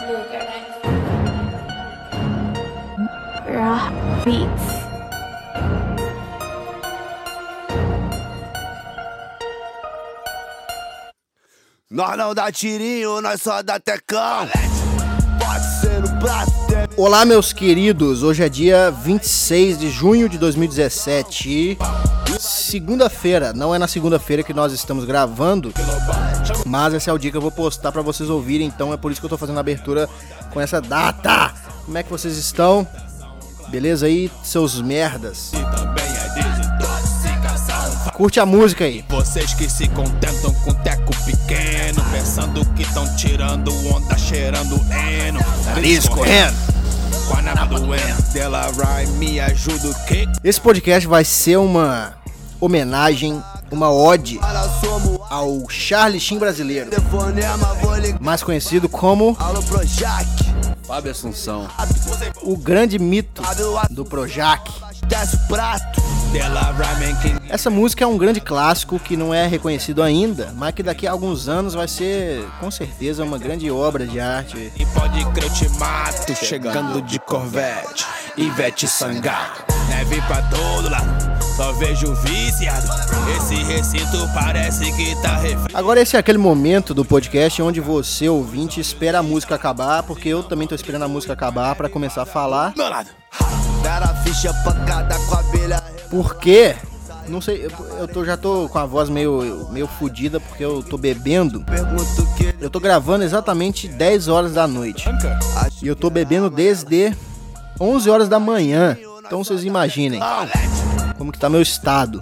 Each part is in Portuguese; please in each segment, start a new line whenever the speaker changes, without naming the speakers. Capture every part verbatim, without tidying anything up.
Raw Beats.
Nós não dá tirinho, nós só dá tecão.
Olá, meus queridos, hoje é dia vinte e seis de junho de dois mil e dezessete, segunda-feira. Não é na segunda-feira que nós estamos gravando, mas esse é o dia que eu vou postar pra vocês ouvirem, então é por isso que eu tô fazendo a abertura com essa data. Como é que vocês estão? Beleza aí, seus merdas? Curte a música aí.
Vocês que se contentam com teco pequeno, pensando que estão tirando onda, cheirando eno.
Nariz correndo.
Com a naba doendo. Dela rhyme, me ajuda o quê?
Esse podcast vai ser uma homenagem, uma ode ao Charlie Sheen brasileiro, mais conhecido como
Fábio Assunção.
o grande mito do Projac. Essa música é um grande clássico que não é reconhecido ainda, mas que daqui a alguns anos vai ser, com certeza, uma grande obra de arte.
E pode crer, eu te mato, chegando de Corvette, Ivete Sangalo. Neve pra todo lado, só vejo viciado. Esse recinto parece que tá refém.
Agora esse é aquele momento do podcast onde você, ouvinte, espera a música acabar, porque eu também tô esperando a música acabar pra começar a falar.
Meu lado.
Porque, não sei, eu, eu tô, já tô com a voz meio, meio fodida porque eu tô bebendo. Eu tô gravando exatamente dez horas da noite. E eu tô bebendo desde onze horas da manhã. Então vocês imaginem como que tá meu estado.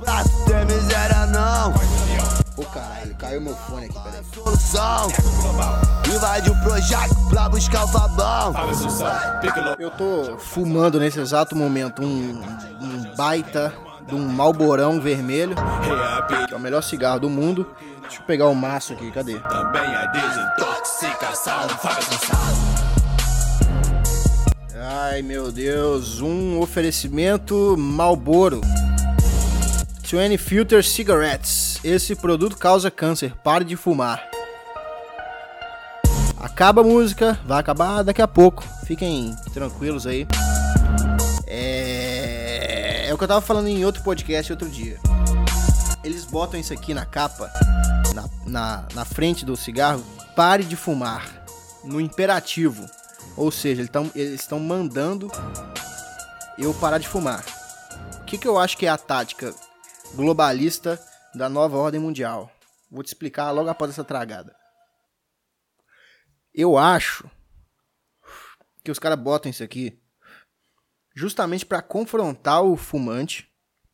Ô oh, caralho, caiu meu fone aqui, peraí.
Invade o Projac pra buscar o Fabão.
Eu tô fumando nesse exato momento um, um baita de um Malborão vermelho, que é o melhor cigarro do mundo. Deixa eu pegar o maço aqui, cadê?
Também é desintoxicação,
Ai meu Deus, um oferecimento Marlboro vinte Filter Cigarettes. Esse produto causa câncer, pare de fumar. Acaba a música, vai acabar daqui a pouco. Fiquem tranquilos aí. É... é o que eu tava falando em outro podcast outro dia. Eles botam isso aqui na capa, na, na, na frente do cigarro, pare de fumar, no imperativo. Ou seja, eles estão eles estão mandando eu parar de fumar. O que, que eu acho que é a tática globalista da nova ordem mundial? Vou te explicar logo após essa tragada. Eu acho que os caras botam isso aqui justamente para confrontar o fumante.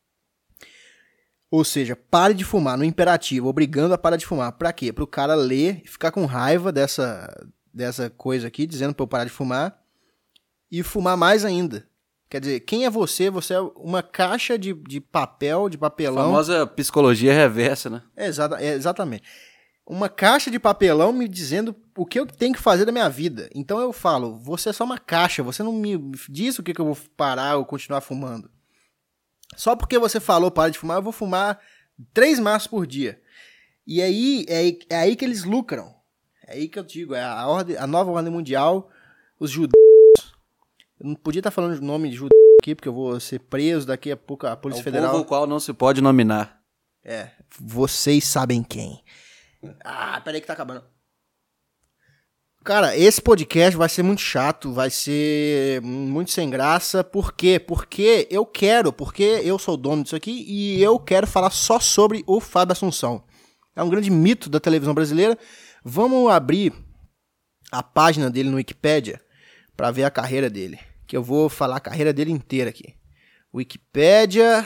Ou seja, pare de fumar no imperativo, obrigando a parar de fumar. Pra quê? Para o cara ler e ficar com raiva dessa, dessa coisa aqui, dizendo para eu parar de fumar e fumar mais ainda. Quer dizer, quem é você? Você é uma caixa de, de papel, de papelão.
A famosa psicologia reversa, né?
É, exata, é, exatamente. Uma caixa de papelão me dizendo o que eu tenho que fazer da minha vida. Então eu falo, você é só uma caixa, você não me diz o que, que eu vou parar ou continuar fumando. Só porque você falou para de fumar, eu vou fumar três maços por dia. E aí é, é aí que eles lucram. É aí que eu digo, é a, ordem, a nova ordem mundial, os judeus. Eu não podia estar falando o nome de judeu aqui, porque eu vou ser preso daqui a pouco, a Polícia
é o
Federal.
Povo o qual não se pode nominar.
É, vocês sabem quem. Ah, peraí que tá acabando. Cara, esse podcast vai ser muito chato, vai ser muito sem graça. Por quê? Porque eu quero, porque eu sou o dono disso aqui e eu quero falar só sobre o Fábio Assunção. É um grande mito da televisão brasileira. Vamos abrir a página dele no Wikipedia para ver a carreira dele. Que eu vou falar a carreira dele inteira aqui. Wikipedia,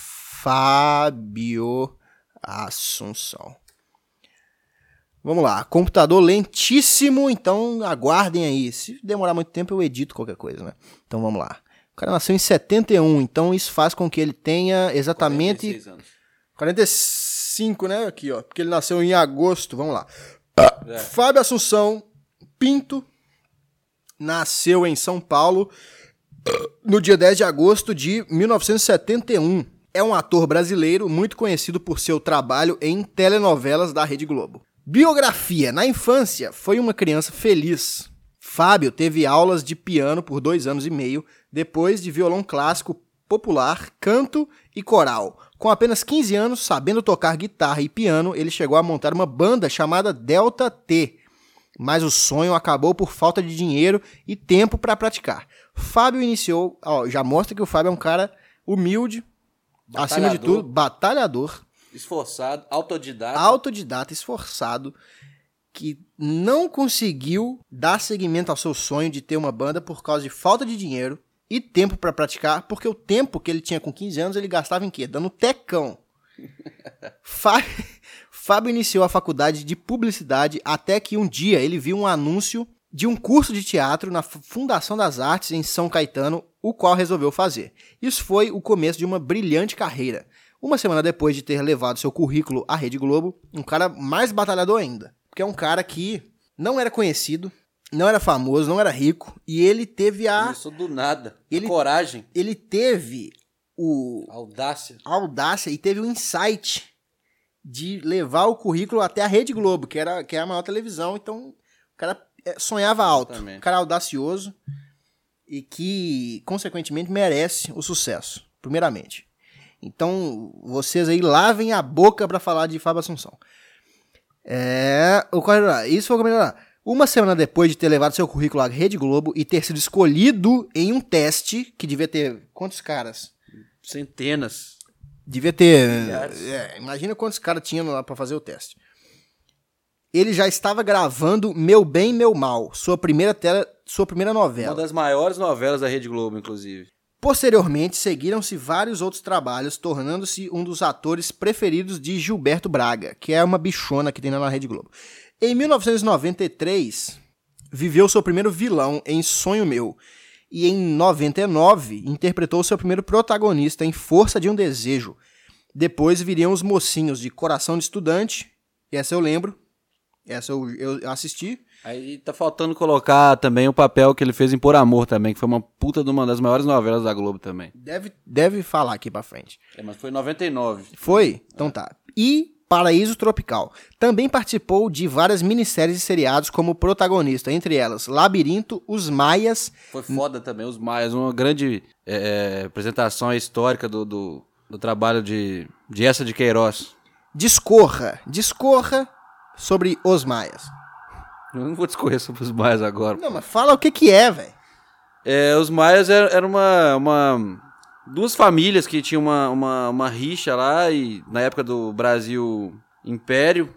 Fábio Assunção. Vamos lá, computador lentíssimo, então aguardem aí. Se demorar muito tempo eu edito qualquer coisa, né? Então vamos lá. O cara nasceu em setenta e um, então isso faz com que ele tenha exatamente...
quarenta e seis anos.
quarenta e cinco, né? Aqui, ó. Porque ele nasceu em agosto, vamos lá. É. Fábio Assunção Pinto nasceu em São Paulo no dia dez de agosto de mil novecentos e setenta e um. É um ator brasileiro muito conhecido por seu trabalho em telenovelas da Rede Globo. Biografia. Na infância, foi uma criança feliz. Fábio teve aulas de piano por dois anos e meio, depois de violão clássico popular, canto e coral. Com apenas quinze anos, sabendo tocar guitarra e piano, ele chegou a montar uma banda chamada Delta T. Mas o sonho acabou por falta de dinheiro e tempo para praticar. Fábio iniciou... Ó, já mostra que o Fábio é um cara humilde, acima de tudo, batalhador.
Esforçado, autodidata.
Autodidata, esforçado, que não conseguiu dar seguimento ao seu sonho de ter uma banda por causa de falta de dinheiro e tempo para praticar, porque o tempo que ele tinha com quinze anos ele gastava em quê? Dando tecão. Fábio, Fábio iniciou a faculdade de publicidade até que um dia ele viu um anúncio de um curso de teatro na Fundação das Artes em São Caetano, o qual resolveu fazer. Isso foi o começo de uma brilhante carreira. Uma semana depois de ter levado seu currículo à Rede Globo, um cara mais batalhador ainda. Porque é um cara que não era conhecido, não era famoso, não era rico, e ele teve a...
Começou do nada.
Ele,
a coragem.
Ele teve o...
A audácia.
A audácia e teve o insight de levar o currículo até a Rede Globo, que, era, que é a maior televisão. Então, o cara sonhava alto.
Exatamente.
Um cara audacioso e que, consequentemente, merece o sucesso, primeiramente. Então, vocês aí lavem a boca pra falar de Fábio Assunção. É, o isso foi o comentário. Uma semana depois de ter levado seu currículo à Rede Globo e ter sido escolhido em um teste que devia ter quantos caras?
Centenas.
Devia ter... É, imagina quantos caras tinham lá pra fazer o teste. Ele já estava gravando Meu Bem, Meu Mal, sua primeira, tela, sua primeira novela.
Uma das maiores novelas da Rede Globo, inclusive.
Posteriormente, seguiram-se vários outros trabalhos, tornando-se um dos atores preferidos de Gilberto Braga, que é uma bichona que tem na Rede Globo. Em mil novecentos e noventa e três, viveu seu primeiro vilão em Sonho Meu, e em noventa e nove, interpretou seu primeiro protagonista em Força de um Desejo. Depois viriam os mocinhos de Coração de Estudante, essa eu lembro, essa eu, eu assisti.
Aí tá faltando colocar também o papel que ele fez em Por Amor também, que foi uma puta de uma das maiores novelas da Globo também.
Deve, deve falar aqui pra frente.
É, mas foi em noventa e nove.
Foi? Então tá. E Paraíso Tropical. Também participou de várias minisséries e seriados como protagonista, entre elas Labirinto, Os Maias...
Foi foda também, Os Maias, uma grande é, apresentação histórica do, do, do trabalho de, de Essa de Queiroz.
Discorra, discorra sobre Os Maias.
Eu não vou discorrer sobre Os Maias agora.
Não, mas fala o que que é, velho.
É, os Maias era, era uma, uma... Duas famílias que tinham uma, uma, uma rixa lá, e na época do Brasil Império,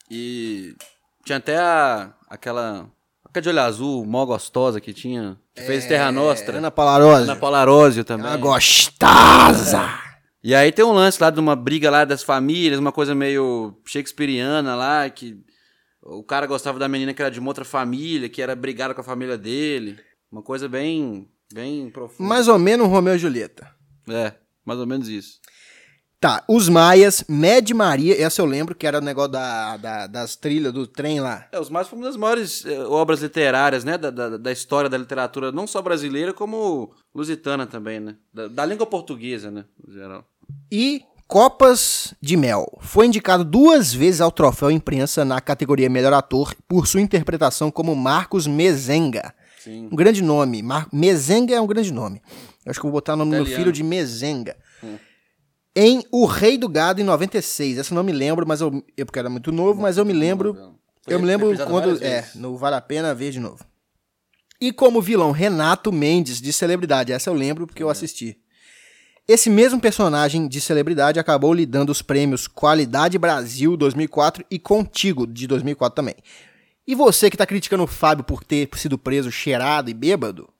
e tinha até a, aquela... Aquela de olho azul, mó gostosa que tinha, que é, fez Terra Nostra.
Ana Palarósio.
Ana Palarósio também.
Uma gostosa!
E aí tem um lance lá de uma briga lá das famílias, uma coisa meio shakespeariana lá, que... O cara gostava da menina que era de uma outra família, que era brigada com a família dele. Uma coisa bem, bem profunda.
Mais ou menos Romeu e Julieta.
É, mais ou menos isso.
Tá, Os Maias, Mad Maria, essa eu lembro que era o negócio da, da, das trilhas do trem lá.
É, Os Maias foi uma das maiores é, obras literárias, né, da, da, da história da literatura, não só brasileira, como lusitana também, né, da, da língua portuguesa, né, no geral.
E... Copas de Mel. Foi indicado duas vezes ao Troféu Imprensa na categoria Melhor Ator por sua interpretação como Marcos Mezenga.
Sim.
Um grande nome. Mar... Mezenga é um grande nome. Eu acho que eu vou botar o nome do meu
Italiano.
filho de Mezenga.
Hum.
Em O Rei do Gado, em noventa e seis. Essa eu não me lembro, mas eu, eu porque era muito novo, mas eu me lembro...
Foi
Eu me lembro
reprisado
quando...
várias
É,
vezes.
no Vale a Pena Ver de novo. E como vilão, Renato Mendes, de Celebridade. Essa eu lembro porque eu assisti. Esse mesmo personagem de celebridade acabou lhe dando os prêmios Qualidade Brasil dois mil e quatro e Contigo de dois mil e quatro também. E você que tá criticando o Fábio por ter sido preso cheirado e bêbado,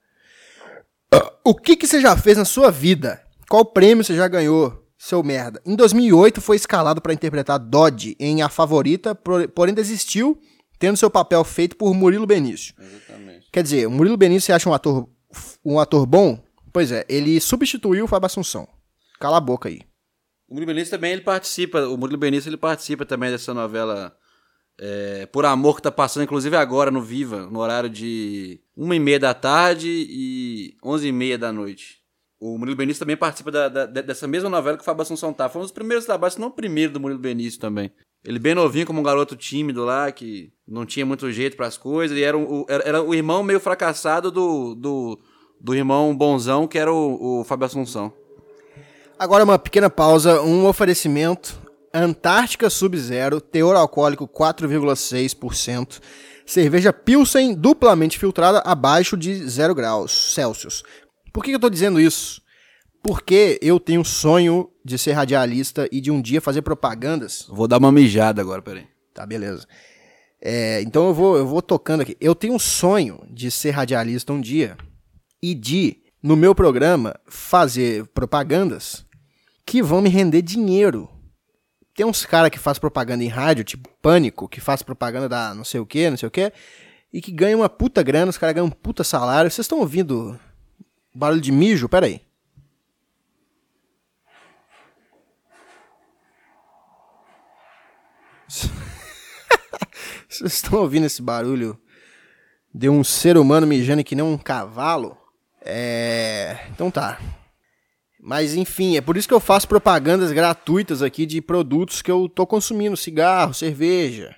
o que que você já fez na sua vida? Qual prêmio você já ganhou, seu merda? Em dois mil e oito foi escalado para interpretar Dodge em A Favorita, porém desistiu, tendo seu papel feito por Murilo Benício.
Exatamente.
Quer dizer, o Murilo Benício você acha um ator, um ator bom? Pois é, ele substituiu o Fábio Assunção. Cala a boca aí.
O Murilo Benício também, ele participa, o Murilo Benício, ele participa também dessa novela é, Por Amor, que tá passando, inclusive agora no Viva, no horário de uma e meia da tarde e onze e meia da noite. O Murilo Benício também participa da, da, dessa mesma novela que o Fábio Assunção tá. Foi um dos primeiros trabalhos, se não o primeiro do Murilo Benício também. Ele bem novinho, como um garoto tímido lá, que não tinha muito jeito pras coisas. E era o, era, era o irmão meio fracassado do, do, do irmão bonzão, que era o, o Fábio Assunção.
Agora uma pequena pausa, um oferecimento. Antártica Sub-Zero, teor alcoólico quatro vírgula seis por cento. Cerveja Pilsen duplamente filtrada abaixo de zero graus Celsius. Por que eu tô dizendo isso? Porque eu tenho um sonho de ser radialista e de um dia fazer propagandas.
Vou dar uma mijada agora, peraí.
Tá, beleza. É, então eu vou, eu vou tocando aqui. Eu tenho um sonho de ser radialista um dia e de, no meu programa, fazer propagandas que vão me render dinheiro. Tem uns caras que faz propaganda em rádio, tipo Pânico, que faz propaganda da não sei o que, não sei o que, e que ganham uma puta grana, os caras ganham um puta salário. Vocês estão ouvindo barulho de mijo? Pera aí. Vocês estão ouvindo esse barulho de um ser humano mijando que nem um cavalo? É... Então tá. Mas enfim, é por isso que eu faço propagandas gratuitas aqui de produtos que eu tô consumindo. Cigarro, cerveja.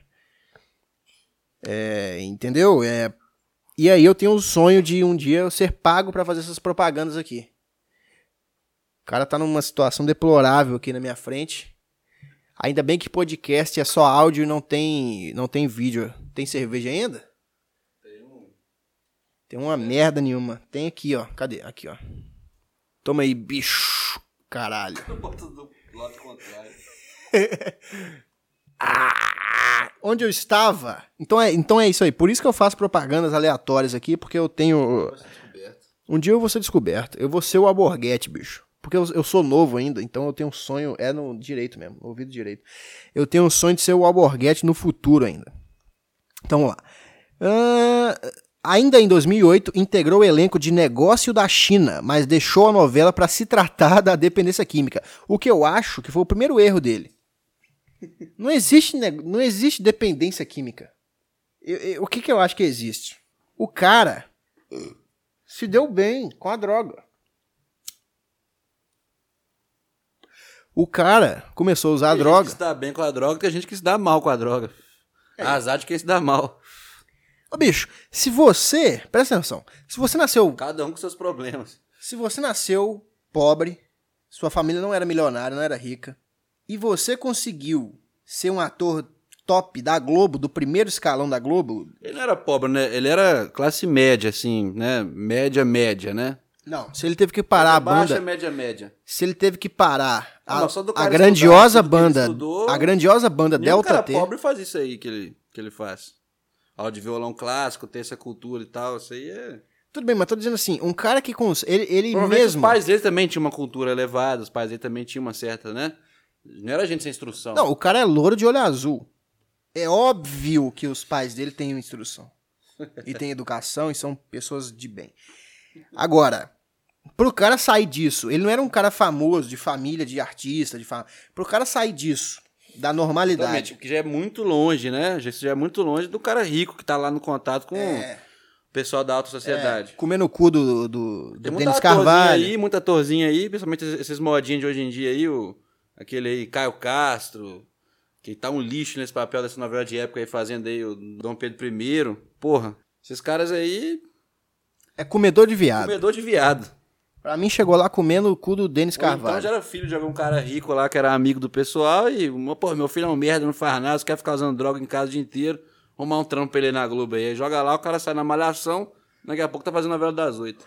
É... Entendeu? É... E aí eu tenho o sonho de um dia eu ser pago pra fazer essas propagandas aqui. O cara tá numa situação deplorável aqui na minha frente. Ainda bem que podcast é só áudio e não tem, não tem vídeo. Tem cerveja ainda? Tem um. Tem uma merda nenhuma. Tem aqui, ó. Cadê? Aqui, ó. Toma aí, bicho. Caralho.
Eu boto do lado contrário.
Ah, onde eu estava? Então é, então é isso aí. Por isso que eu faço propagandas aleatórias aqui, porque eu tenho... Um dia eu vou ser descoberto. Eu vou ser o Alborguete, bicho. Porque eu, eu sou novo ainda, então eu tenho um sonho... É no direito mesmo, no ouvido direito. Eu tenho um sonho de ser o Alborguete no futuro ainda. Então vamos lá. Uh, ainda em dois mil e oito, integrou o elenco de Negócio da China, mas deixou a novela para se tratar da dependência química. O que eu acho que foi o primeiro erro dele. Não existe, não existe dependência química. Eu, eu, o que, que eu acho que existe? O cara se deu bem com a droga. O cara começou a usar a droga.
Tem gente que se dá bem com a droga, tem gente que se dá mal com a droga. É. Azar de quem se dá mal.
Ô bicho, se você... Presta atenção. Se você nasceu...
Cada um com seus problemas.
Se você nasceu pobre, sua família não era milionária, não era rica, e você conseguiu ser um ator top da Globo, do primeiro escalão da Globo...
Ele não era pobre, né? Ele era classe média, assim, né? Média, média, né?
Não, se ele teve que parar a banda...
Baixa, média, média.
Se ele teve que parar a,
ah,
a grandiosa banda...
Estudou,
a grandiosa banda Delta
cara
T...
pobre faz isso aí que ele, que ele faz. Aula de violão clássico, ter essa cultura e tal, isso aí é...
Tudo bem, mas tô dizendo assim, um cara que... Cons... Ele, ele
Provavelmente
mesmo...
os pais dele também tinham uma cultura elevada, os pais dele também tinham uma certa, né? Não era gente sem instrução.
Não, o cara é louro de olho azul. É óbvio que os pais dele têm instrução. E têm educação e são pessoas de bem. Agora... Pro cara sair disso, ele não era um cara famoso, de família, de artista, de fam... Pro cara sair disso, da normalidade.
Exatamente, que já é muito longe, né? Já já é muito longe do cara rico que tá lá no contato com
é.
o pessoal da alta sociedade.
É. Comendo o cu do, do, do
Tem
Denis
muita
Carvalho.
Aí, muita atorzinha aí, principalmente esses modinhos de hoje em dia aí, o, aquele aí, Caio Castro, que tá um lixo nesse papel dessa novela de época aí, fazendo aí o Dom Pedro primeiro. Porra, esses caras aí...
É comedor de viado.
Comedor de viado.
Pra mim, chegou lá comendo o cu do Denis
Ou
Carvalho.
então já era filho de algum cara rico lá, que era amigo do pessoal, e, pô, meu filho é um merda, não faz nada, você quer ficar usando droga em casa o dia inteiro, arrumar um trampo pra ele na Globo aí. Aí joga lá, o cara sai na malhação, daqui a pouco tá fazendo a novela das oito.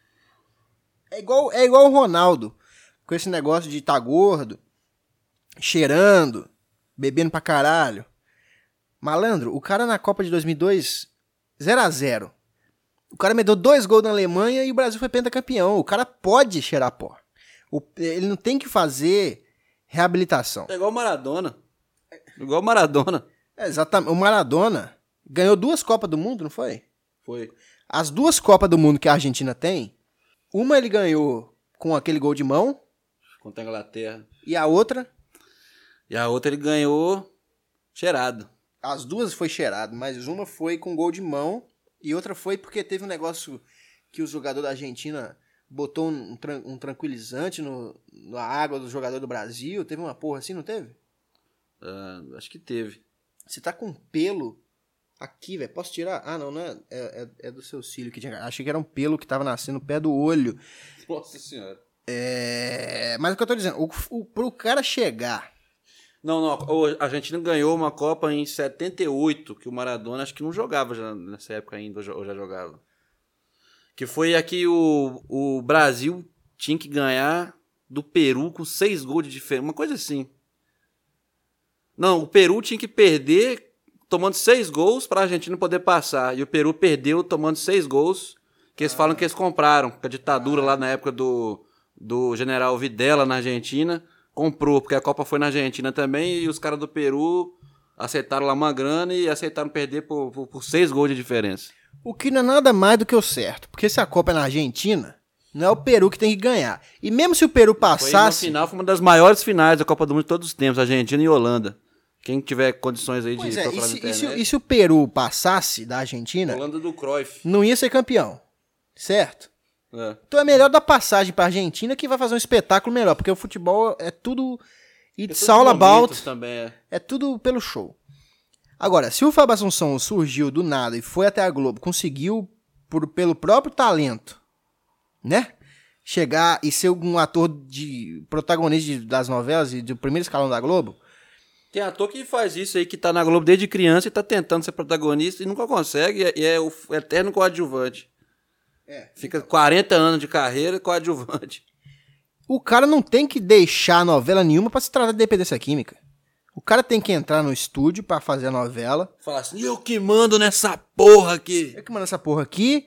É igual, é igual o Ronaldo, com esse negócio de tá gordo, cheirando, bebendo pra caralho. Malandro, o cara na Copa de dois mil e dois, zero a zero. O cara meteu dois gols na Alemanha e o Brasil foi pentacampeão. O cara pode cheirar pó. O, ele não tem que fazer reabilitação.
É igual o Maradona. Igual o Maradona.
É, exatamente. O Maradona ganhou duas Copas do Mundo, não foi?
Foi.
As duas Copas do Mundo que a Argentina tem, uma ele ganhou com aquele gol de mão.
Contra a Inglaterra.
E a outra?
E a outra ele ganhou cheirado.
As duas foi cheirado, mas uma foi com gol de mão. E outra foi porque teve um negócio que o jogador da Argentina botou um, um tranquilizante no, na água do jogador do Brasil. Teve uma porra assim, não teve?
Uh, acho que teve.
Você tá com pelo aqui, velho. Posso tirar? Ah, não, não é. É, é, é do seu cílio que tinha. Achei que era um pelo que tava nascendo no pé do olho.
Nossa senhora.
É. Mas o que eu tô dizendo, o, o, pro cara chegar.
Não, não. A Argentina ganhou uma Copa em setenta e oito, que o Maradona acho que não jogava já nessa época ainda, ou já jogava. Que foi aqui o, o Brasil tinha que ganhar do Peru com seis gols de diferença. Uma coisa assim. Não, o Peru tinha que perder tomando seis gols para a Argentina poder passar. E o Peru perdeu tomando seis gols, que eles ah. falam que eles compraram. Com a ditadura ah. lá na época do, do general Videla na Argentina, comprou, porque a Copa foi na Argentina também, e os caras do Peru aceitaram lá uma grana e aceitaram perder por, por, por seis gols de diferença.
O que não é nada mais do que o certo, porque se a Copa é na Argentina, não é o Peru que tem que ganhar. E mesmo se o Peru passasse...
Foi, no final, foi uma das maiores finais da Copa do Mundo de todos os tempos, Argentina e Holanda. Quem tiver condições aí
pois
de
é,
procurar
e se,
na internet...
E se, e se o Peru passasse da Argentina...
Holanda do Cruyff.
Não ia ser campeão, certo?
É.
Então é melhor dar passagem pra Argentina que vai fazer um espetáculo melhor, porque o futebol é tudo... It's all about...
Também, é.
é tudo pelo show. Agora, se o Fábio Assunção surgiu do nada e foi até a Globo, conseguiu, por, pelo próprio talento, né? Chegar e ser um ator de protagonista de, das novelas e do primeiro escalão da Globo.
Tem ator que faz isso aí, que tá na Globo desde criança e tá tentando ser protagonista e nunca consegue, e é o eterno coadjuvante.
É.
Fica quarenta anos de carreira coadjuvante.
O cara não tem que deixar novela nenhuma pra se tratar de dependência química. O cara tem que entrar no estúdio pra fazer a novela.
Falar assim, eu que mando nessa porra aqui.
Eu que mando nessa porra aqui.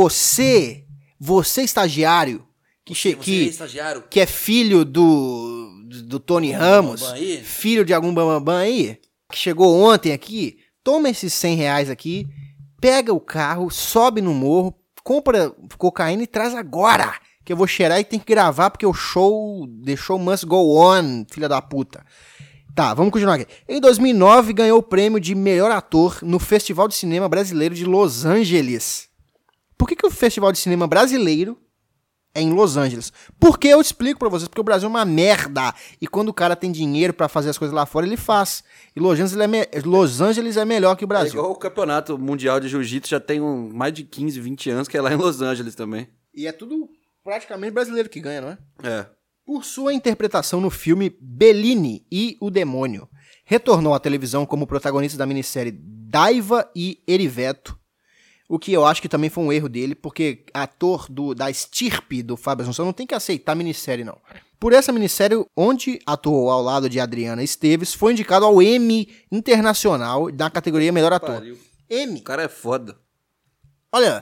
Você, você estagiário, que,
você,
che-
você
que,
é estagiário.
que é filho do, do, do Tony
Bam,
Ramos,
bam, bam aí.
filho de algum bambambam aí, que chegou ontem aqui, toma esses cem reais aqui, pega o carro, sobe no morro, compra cocaína e traz agora, que eu vou cheirar e tem que gravar porque o show, the show must go on, filha da puta. Tá, vamos continuar aqui. Em dois mil e nove, ganhou o prêmio de melhor ator no Festival de Cinema Brasileiro de Los Angeles. Por que, que o Festival de Cinema Brasileiro é em Los Angeles? Porque eu explico pra vocês, porque o Brasil é uma merda. E quando o cara tem dinheiro pra fazer as coisas lá fora, ele faz. E Los Angeles é, me... Los Angeles é melhor que o Brasil.
É igual o Campeonato Mundial de Jiu-Jitsu, já tem um, mais de quinze, vinte anos, que é lá em Los Angeles também.
E é tudo praticamente brasileiro que ganha, não é?
É.
Por sua interpretação no filme Bellini e o Demônio, retornou à televisão como protagonista da minissérie Daiva e Eriveto, o que eu acho que também foi um erro dele, porque ator do, da estirpe do Fábio Assunção não tem que aceitar minissérie, não. Por essa minissérie, onde atuou ao lado de Adriana Esteves, foi indicado ao Emmy Internacional na categoria Melhor Ator.
Pariu.
Emmy.
O cara é foda.
Olha...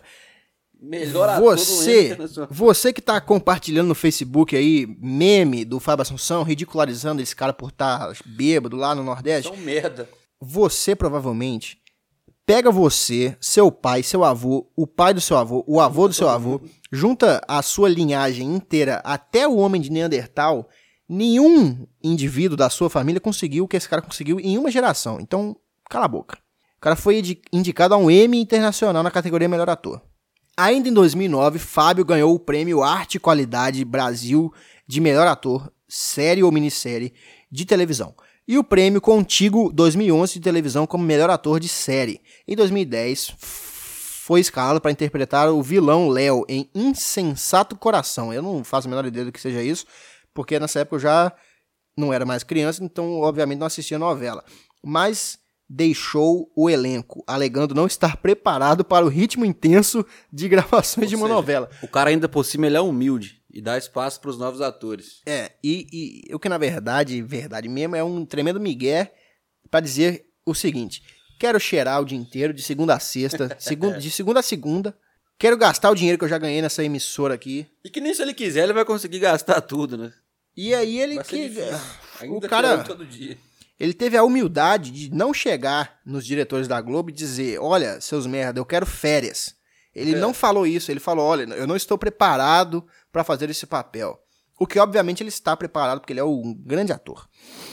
Melhor
você,
ator do
você que tá compartilhando no Facebook aí meme do Fábio Assunção, ridicularizando esse cara por estar tá bêbado lá no Nordeste.
São merda.
Você provavelmente pega você, seu pai, seu avô, o pai do seu avô, o avô do seu avô, junta a sua linhagem inteira até o homem de Neandertal. Nenhum indivíduo da sua família conseguiu o que esse cara conseguiu em uma geração. Então, cala a boca. O cara foi indicado a um Emmy Internacional na categoria Melhor Ator. Ainda em dois mil e nove, Fábio ganhou o prêmio Arte e Qualidade Brasil de Melhor Ator, Série ou Minissérie de Televisão. E o prêmio Contigo dois mil e onze de televisão como Melhor Ator de Série. Em dois mil e dez, foi escalado para interpretar o vilão Léo em Insensato Coração. Eu não faço a menor ideia do que seja isso, porque nessa época eu já não era mais criança, então obviamente não assistia novela. Mas... deixou o elenco, alegando não estar preparado para o ritmo intenso de gravações
Ou
de uma
seja,
novela.
O cara ainda por cima ele é humilde e dá espaço para os novos atores.
É, e, e o que na verdade, verdade mesmo, é um tremendo migué para dizer o seguinte: quero cheirar o dia inteiro, de segunda a sexta, segunda, de segunda a segunda, quero gastar o dinheiro que eu já ganhei nessa emissora aqui.
E que nem se ele quiser ele vai conseguir gastar tudo, né?
E aí ele...
Vai ser
que
Ainda
o cara...
todo dia.
Ele teve a humildade de não chegar nos diretores da Globo e dizer: olha, seus merda, eu quero férias. Ele é. não falou isso, ele falou: olha, eu não estou preparado para fazer esse papel. O que, obviamente, ele está preparado, porque ele é um grande ator.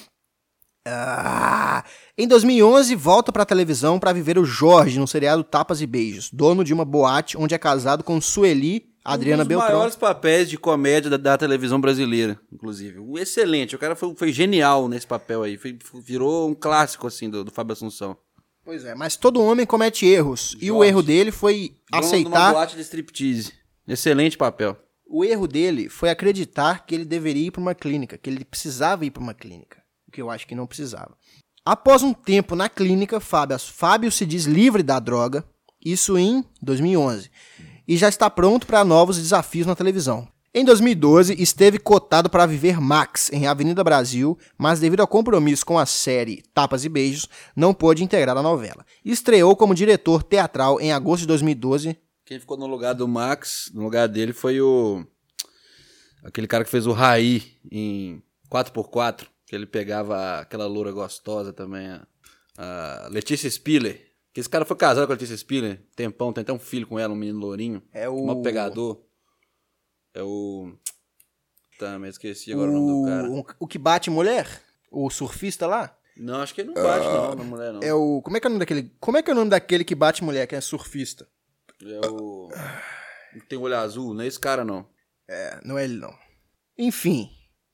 Ah, em dois mil e onze, volta para a televisão para viver o Jorge no seriado Tapas e Beijos, dono de uma boate onde é casado com Sueli Adriana
um dos
Beltrão.
maiores papéis de comédia da, da televisão brasileira, inclusive. Um excelente. O cara foi, foi genial nesse papel aí. Foi, virou um clássico, assim, do, do Fábio Assunção.
Pois é, mas todo homem comete erros.
Jorge.
E o erro dele foi
Dono
aceitar...
de uma boate de striptease. Excelente papel.
O erro dele foi acreditar que ele deveria ir para uma clínica, que ele precisava ir para uma clínica, o que eu acho que não precisava. Após um tempo na clínica, Fábio, Fábio se diz livre da droga, isso em dois mil e onze, e já está pronto para novos desafios na televisão. Em dois mil e doze, esteve cotado para viver Max, em Avenida Brasil, mas devido ao compromisso com a série Tapas e Beijos, não pôde integrar a novela. Estreou como diretor teatral em agosto de dois mil e doze.
Quem ficou no lugar do Max, no lugar dele, foi o... aquele cara que fez o Raí em quatro por quatro, que ele pegava aquela loura gostosa também, a, a Letícia Spiller. Que esse cara foi casado com a Letícia Spiller, tempão, tem até um filho com ela, um menino lourinho.
É o...
Mó pegador. É o... Tá, mas esqueci agora o, o nome do cara.
O, o que bate mulher? O surfista lá?
Não, acho que ele não bate não, na mulher não.
É o... Como é que é o nome daquele... Como é que é o nome daquele que bate mulher, que é surfista?
É o... Tem olho azul, não é esse cara não.
É, não é ele não. Enfim.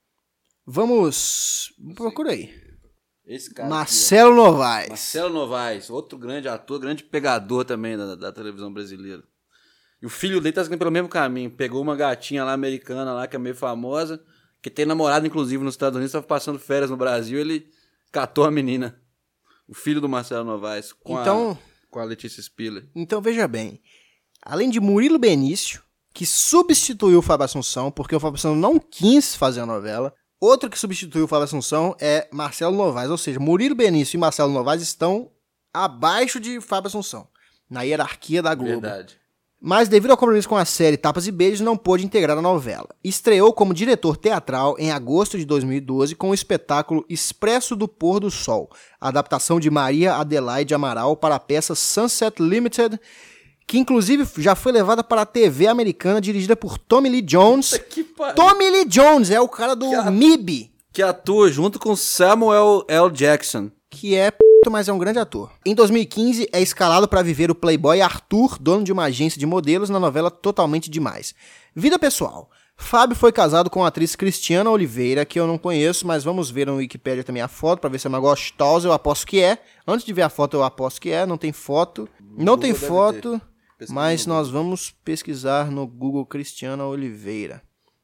Vamos... Procura aí.
Esse cara
Marcelo
aqui,
Novaes.
Marcelo Novaes, outro grande ator, grande pegador também da, da televisão brasileira. E o filho dele tá seguindo pelo mesmo caminho. Pegou uma gatinha lá americana lá, que é meio famosa, que tem namorado, inclusive, nos Estados Unidos, tava passando férias no Brasil, ele catou a menina. O filho do Marcelo Novaes, com,
então,
a, com a Letícia Spiller.
Então, veja bem. Além de Murilo Benício, que substituiu o Fábio Assunção, porque o Fábio Assunção não quis fazer a novela, outro que substituiu o Fábio Assunção é Marcelo Novaes. Ou seja, Murilo Benício e Marcelo Novaes estão abaixo de Fábio Assunção, na hierarquia da Globo.
Verdade.
Mas devido ao compromisso com a série Tapas e Beijos, não pôde integrar a novela. Estreou como diretor teatral em agosto de dois mil e doze com o espetáculo Expresso do Pôr do Sol, adaptação de Maria Adelaide Amaral para a peça Sunset Limited, que inclusive já foi levada para a T V americana, dirigida por Tommy Lee Jones.
Que pariu.
Tommy Lee Jones é o cara do
Que
M I B,
Que atua junto com Samuel L. Jackson.
que é p***, mas é um grande ator. Em dois mil e quinze, é escalado para viver o playboy Arthur, dono de uma agência de modelos, na novela Totalmente Demais. Vida pessoal. Fábio foi casado com a atriz Cristiana Oliveira, que eu não conheço, mas vamos ver no Wikipedia também a foto, para ver se é uma gostosa, eu aposto que é. Antes de ver a foto, eu aposto que é, não tem foto. Não tem foto, mas nós vamos pesquisar no Google Cristiana Oliveira.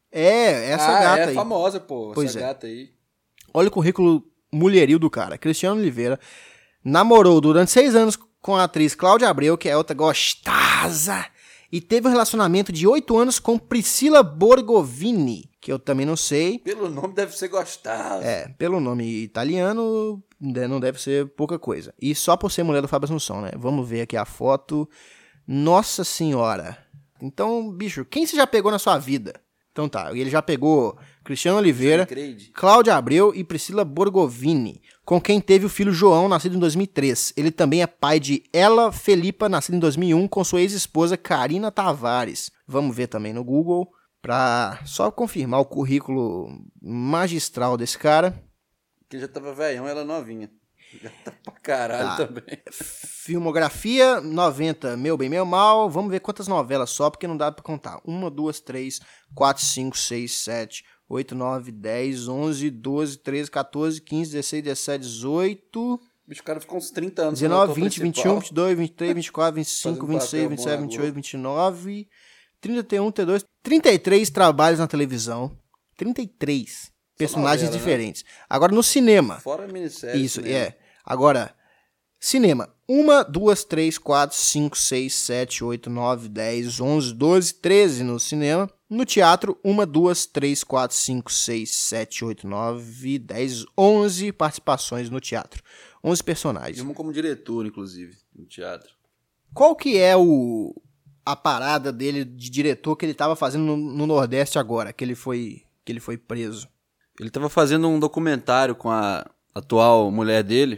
É, essa
ah,
gata
é
aí.
famosa, pô,
Pois
essa
é.
gata aí.
Olha o currículo mulheril do cara. Cristiano Oliveira namorou durante seis anos com a atriz Cláudia Abreu, que é outra gostosa, e teve um relacionamento de oito anos com Priscila Borgovini, que eu também não sei.
Pelo nome deve ser gostosa.
É, pelo nome italiano, né, não deve ser pouca coisa. E só por ser mulher do Fábio Assunção, né? Vamos ver aqui a foto. Nossa Senhora. Então, bicho, quem você já pegou na sua vida? Então tá, ele já pegou Cristiano Oliveira, Cláudia Abreu e Priscila Borgovini, com quem teve o filho João, nascido em dois mil e três. Ele também é pai de Ela Felipa, nascida em dois mil e um, com sua ex-esposa Karina Tavares. Vamos ver também no Google, pra só confirmar o currículo magistral desse cara.
Que já tava velhão, ela novinha. Já tá pra caralho
Tá.
também.
Filmografia, noventa, Meu Bem, Meu Mal. Vamos ver quantas novelas só, porque não dá pra contar. uma, duas, três, quatro, cinco, seis, sete, oito, nove, dez, onze, doze, treze, quatorze, quinze, dezesseis, dezessete, dezoito...
Bicho, o cara ficou uns trinta anos.
dezenove, vinte, vinte e um, vinte e dois, vinte e três, vinte e quatro, vinte e cinco,
Fazendo
vinte e seis,
papel
vinte e
bom
sete,
na
vinte e oito,
Globo.
vinte e nove, trinta e um, trinta e dois, trinta e três trabalhos na televisão. trinta e três personagens
novela, né?
diferentes. Agora no cinema.
Fora a minissérie.
Isso,
cinema.
é. Agora, cinema. uma, duas, três, quatro, cinco, seis, sete, oito, nove, dez, onze, doze, treze no cinema. No teatro, uma, duas, três, quatro, cinco, seis, sete, oito, nove, dez, onze participações no teatro. onze personagens.
Filmou como diretor, inclusive, no teatro.
Qual que é o a parada dele de diretor que ele tava fazendo no, no Nordeste agora, que ele foi, que ele foi preso?
Ele tava fazendo um documentário com a atual mulher dele,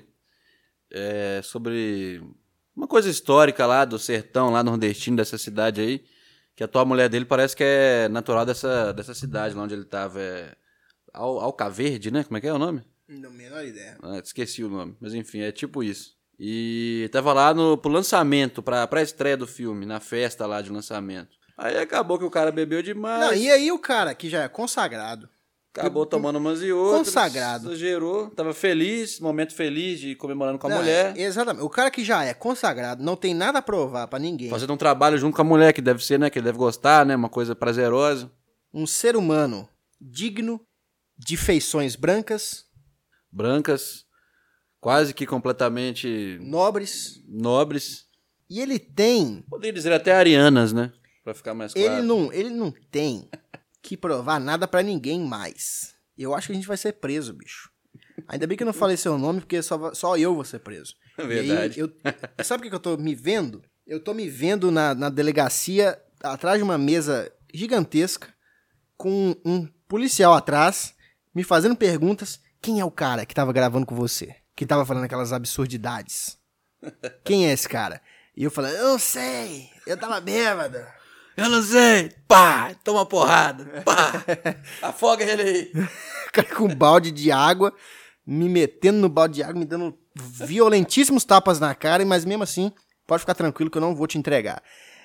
é, sobre uma coisa histórica lá do sertão, lá nordestino dessa cidade aí, que a atual mulher dele parece que é natural dessa, dessa cidade lá onde ele tava. É, Al, Alcaverde, né? Como é que é o nome?
Não, menor ideia.
Ah, esqueci o nome, mas enfim, é tipo isso. E tava lá no, pro lançamento, pra, pra estreia do filme, na festa lá de lançamento. Aí acabou que o cara bebeu demais.
Não, e aí o cara que já é consagrado.
Acabou tomando umas e outras.
Consagrado.
Exagerou. Tava feliz, momento feliz de comemorando com a
Não,
mulher.
é, exatamente. O cara que já é consagrado, não tem nada a provar pra ninguém.
Fazendo um trabalho junto com a mulher, que deve ser, né? Que ele deve gostar, né? Uma coisa prazerosa.
Um ser humano digno, de feições brancas.
Brancas. Quase que completamente
Nobres.
nobres.
E ele tem...
Poderia dizer até arianas, né? Pra ficar mais claro.
Ele não, ele não tem que provar nada pra ninguém mais. Eu acho que a gente vai ser preso, bicho. Ainda bem que eu não falei seu nome, porque só, só eu vou ser preso.
É verdade.
E aí, eu, sabe o que, que eu tô me vendo? Eu tô me vendo na, na delegacia, atrás de uma mesa gigantesca, com um policial atrás, me fazendo perguntas. Quem é o cara que tava gravando com você? Que tava falando aquelas absurdidades? Quem é esse cara? E eu falando, eu não sei, eu tava bêbado.
Eu não sei. Pá, toma porrada. Pá, afoga ele aí.
Cara com um balde de água, me metendo no balde de água, me dando violentíssimos tapas na cara, mas mesmo assim, pode ficar tranquilo que eu não vou te entregar.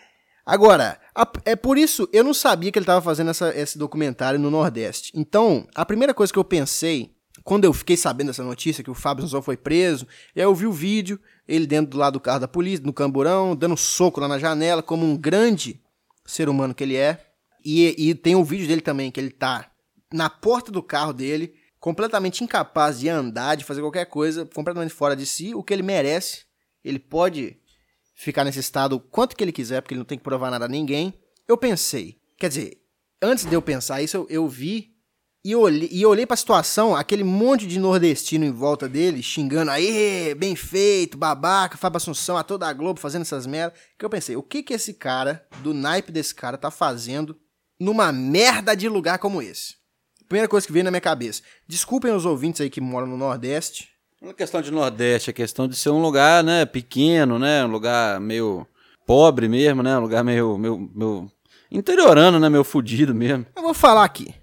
Agora, a, é por isso, eu não sabia que ele estava fazendo essa, esse documentário no Nordeste. Então, a primeira coisa que eu pensei, quando eu fiquei sabendo dessa notícia, que o Fábio Assunção foi preso, eu vi o vídeo, ele dentro do lado do carro da polícia, no camburão, dando soco lá na janela, como um grande ser humano que ele é. E, e tem o vídeo dele também, que ele tá na porta do carro dele, completamente incapaz de andar, de fazer qualquer coisa, completamente fora de si, o que ele merece. Ele pode ficar nesse estado o quanto que ele quiser, porque ele não tem que provar nada a ninguém. Eu pensei, quer dizer, antes de eu pensar isso, eu, eu vi e olhei, e olhei pra situação, aquele monte de nordestino em volta dele, xingando, aí, bem feito, babaca, Fábio Assunção, a toda a Globo fazendo essas merdas, que eu pensei, o que que esse cara, do naipe desse cara, tá fazendo numa merda de lugar como esse? Primeira coisa que veio na minha cabeça. Desculpem os ouvintes aí que moram no Nordeste.
Não é questão de Nordeste, é questão de ser um lugar, né, pequeno, né, um lugar meio pobre mesmo, né, um lugar meio, meio, meio interiorano, né, meio fudido mesmo.
Eu vou falar aqui.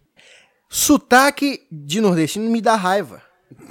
Sotaque de nordestino me dá raiva.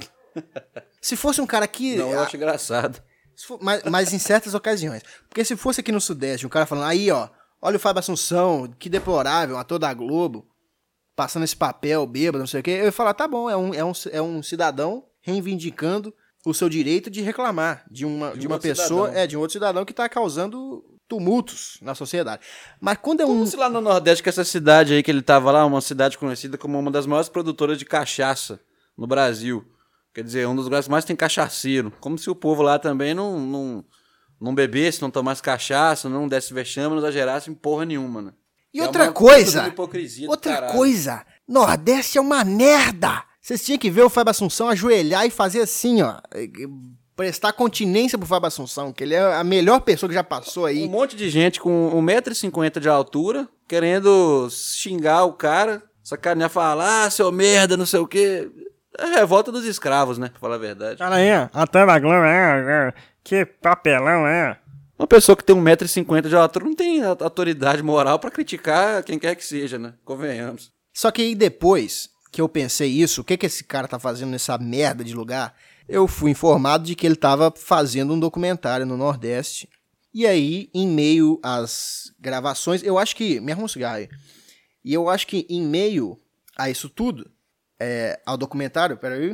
Se fosse um cara que...
Não, eu acho engraçado.
For, mas, mas em certas ocasiões. Porque se fosse aqui no Sudeste, um cara falando, aí ó, olha o Fábio Assunção, que deplorável, ator da Globo, passando esse papel, bêbado, não sei o quê, eu ia falar, tá bom, é um, é um, é um cidadão reivindicando o seu direito de reclamar de uma, de, de uma pessoa, cidadão. é, de um outro cidadão que tá causando tumultos na sociedade. Mas quando é um...
Como se lá no Nordeste, que essa cidade aí que ele tava lá, uma cidade conhecida como uma das maiores produtoras de cachaça no Brasil. Quer dizer, um dos lugares que mais tem cachaceiro. Como se o povo lá também não, não, não bebesse, não tomasse cachaça, não desse vexame, não exagerasse em porra nenhuma, né?
E
é
outra coisa,
hipocrisia
outra coisa, Nordeste é uma merda. Vocês tinham que ver o Fábio Assunção ajoelhar e fazer assim, ó, prestar continência pro Fábio Assunção, que ele é a melhor pessoa que já passou aí.
Um monte de gente com um metro e cinquenta de altura, querendo xingar o cara, sacanear, falar, ah, seu merda, não sei o quê. É a revolta dos escravos, né, pra falar a verdade.
Olha aí, até na Globo, é, é, que papelão, é.
Uma pessoa que tem um metro e cinquenta de altura não tem autoridade moral pra criticar quem quer que seja, né? Convenhamos.
Só que aí depois que eu pensei isso, o que que esse cara tá fazendo nessa merda de lugar, eu fui informado de que ele tava fazendo um documentário no Nordeste. E aí, em meio às gravações, eu acho que... Me arruma um cigarro aí. E eu acho que em meio a isso tudo, é, ao documentário... Peraí...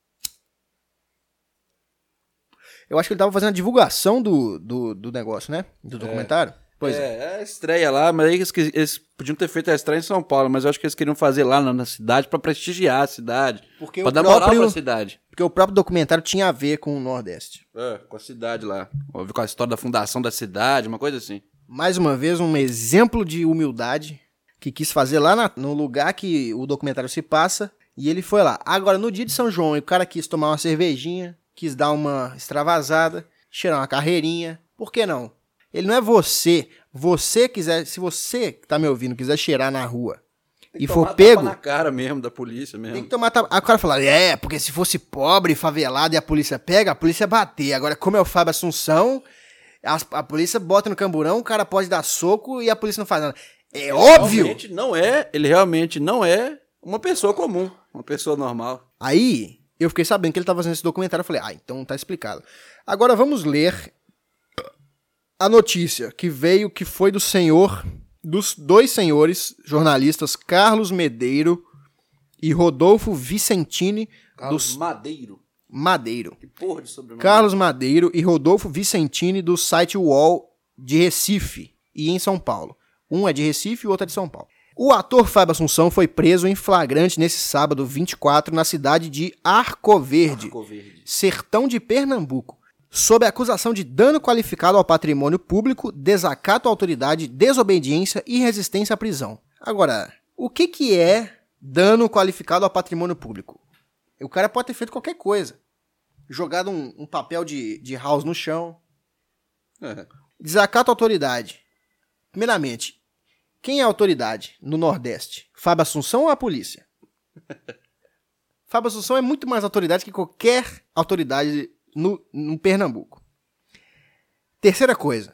Eu acho que ele tava fazendo a divulgação do, do, do negócio, né? Do documentário. É. Pois é.
É, é a estreia lá, mas aí eles, eles podiam ter feito a estreia em São Paulo, mas eu acho que eles queriam fazer lá na, na cidade pra prestigiar a cidade. Porque pra dar próprio, moral pra cidade.
Porque o próprio documentário tinha a ver com o Nordeste.
É, com a cidade lá. Ouvi com a história da fundação da cidade, uma coisa assim.
Mais uma vez, um exemplo de humildade que quis fazer lá na, no lugar que o documentário se passa. E ele foi lá. Agora, no dia de São João, o cara quis tomar uma cervejinha, quis dar uma extravasada, tirar uma carreirinha. Por que não? Ele não é você. Você quiser, se você que tá me ouvindo quiser cheirar na rua
tem
e
que
for pego,
tapa na cara mesmo da polícia mesmo.
Tem que tomar tapa. Aí o cara fala: "É, porque se fosse pobre, favelado e a polícia pega, a polícia bater. Agora como é o Fábio Assunção, a, a polícia bota no camburão, o cara pode dar soco e a polícia não faz nada." É ele óbvio.
Realmente não é, ele realmente não é uma pessoa comum, uma pessoa normal.
Aí eu fiquei sabendo que ele tava fazendo esse documentário, eu falei: "Ah, então tá explicado." Agora vamos ler a notícia que veio, que foi do senhor dos dois senhores jornalistas Carlos Medeiro e Rodolfo Vicentini
Carlos
dos...
Madeiro.
Madeiro.
Que porra de sobrenome.
Carlos Madeiro e Rodolfo Vicentini do site U O L de Recife e em São Paulo. Um é de Recife e o outro é de São Paulo. O ator Fábio Assunção foi preso em flagrante nesse sábado vinte e quatro na cidade de Arcoverde,
Arcoverde.
sertão de Pernambuco, sob a acusação de dano qualificado ao patrimônio público, desacato à autoridade, desobediência e resistência à prisão. Agora, o que, que é dano qualificado ao patrimônio público? O cara pode ter feito qualquer coisa. Jogado um, um papel de, de house no chão.
É.
Desacato à autoridade. Primeiramente, quem é a autoridade no Nordeste? Fábio Assunção ou a polícia? Fábio Assunção é muito mais autoridade que qualquer autoridade no, no Pernambuco. Terceira coisa,